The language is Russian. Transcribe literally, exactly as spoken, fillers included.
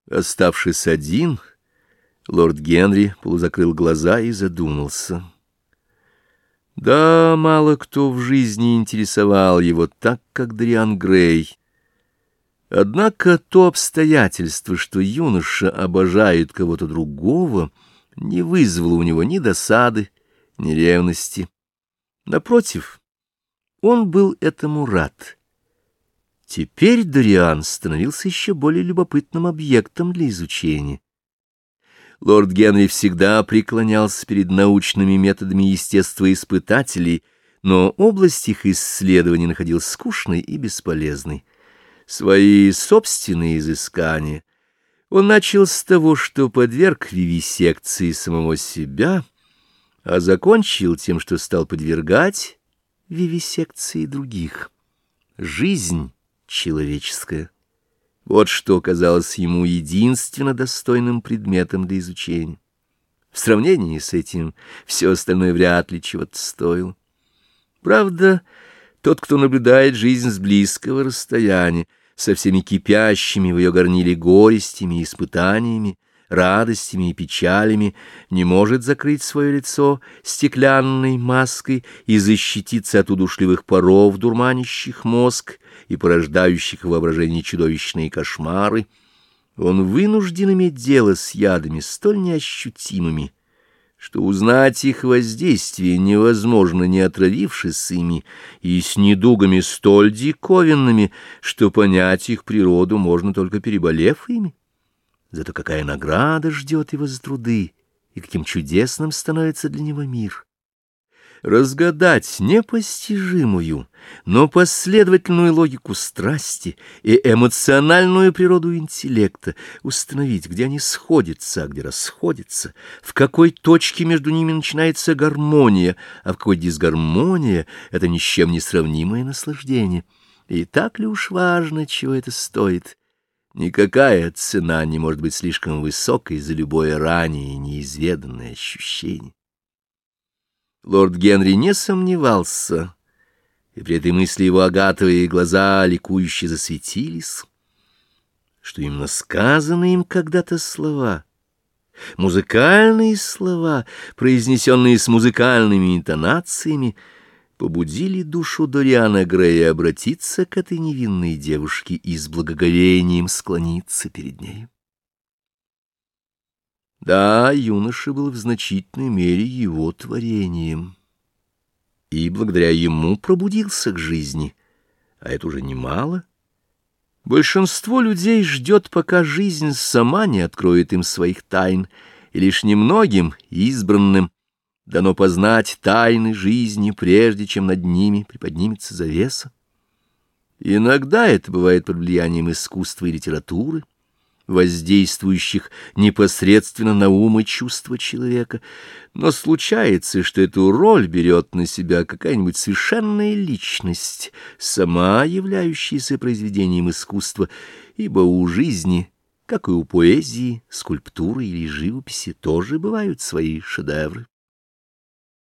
Оставшись один, лорд Генри полузакрыл глаза и задумался. Да, мало кто в жизни интересовал его так, как Дориан Грей. Однако то обстоятельство, что юноша обожает кого-то другого, не вызвало у него ни досады, ни ревности. Напротив, он был этому рад. Теперь Дориан становился еще более любопытным объектом для изучения. Лорд Генри всегда преклонялся перед научными методами естествоиспытателей, но область их исследований находил скучной и бесполезной. Свои собственные изыскания он начал с того, что подверг вивисекции самого себя, а закончил тем, что стал подвергать вивисекции других. Жизнь человеческая. Вот что казалось ему единственно достойным предметом для изучения. В сравнении с этим все остальное вряд ли чего-то стоило. Правда, тот, кто наблюдает жизнь с близкого расстояния, со всеми кипящими в ее горниле горестями и испытаниями, радостями и печалями, не может закрыть свое лицо стеклянной маской и защититься от удушливых паров, дурманящих мозг и порождающих в воображении чудовищные кошмары. Он вынужден иметь дело с ядами столь неощутимыми, что узнать их воздействие невозможно, не отравившись ими, и с недугами столь диковинными, что понять их природу можно только переболев ими. Зато какая награда ждет его за труды, и каким чудесным становится для него мир. Разгадать непостижимую, но последовательную логику страсти и эмоциональную природу интеллекта, установить, где они сходятся, а где расходятся, в какой точке между ними начинается гармония, а в какой дисгармония — это ни с чем не сравнимое наслаждение. И так ли уж важно, чего это стоит? Никакая цена не может быть слишком высокой за любое ранее неизведанное ощущение. Лорд Генри не сомневался, и при этой мысли его агатовые глаза ликующе засветились, что именно сказанные им когда-то слова, музыкальные слова, произнесенные с музыкальными интонациями, побудили душу Дориана Грея обратиться к этой невинной девушке и с благоговением склониться перед нею. Да, юноша был в значительной мере его творением, и благодаря ему пробудился к жизни, а это уже немало. Большинство людей ждет, пока жизнь сама не откроет им своих тайн, и лишь немногим избранным дано познать тайны жизни, прежде чем над ними приподнимется завеса. Иногда это бывает под влиянием искусства и литературы, воздействующих непосредственно на ум и чувства человека, но случается, что эту роль берет на себя какая-нибудь совершенная личность, сама являющаяся произведением искусства, ибо у жизни, как и у поэзии, скульптуры или живописи, тоже бывают свои шедевры.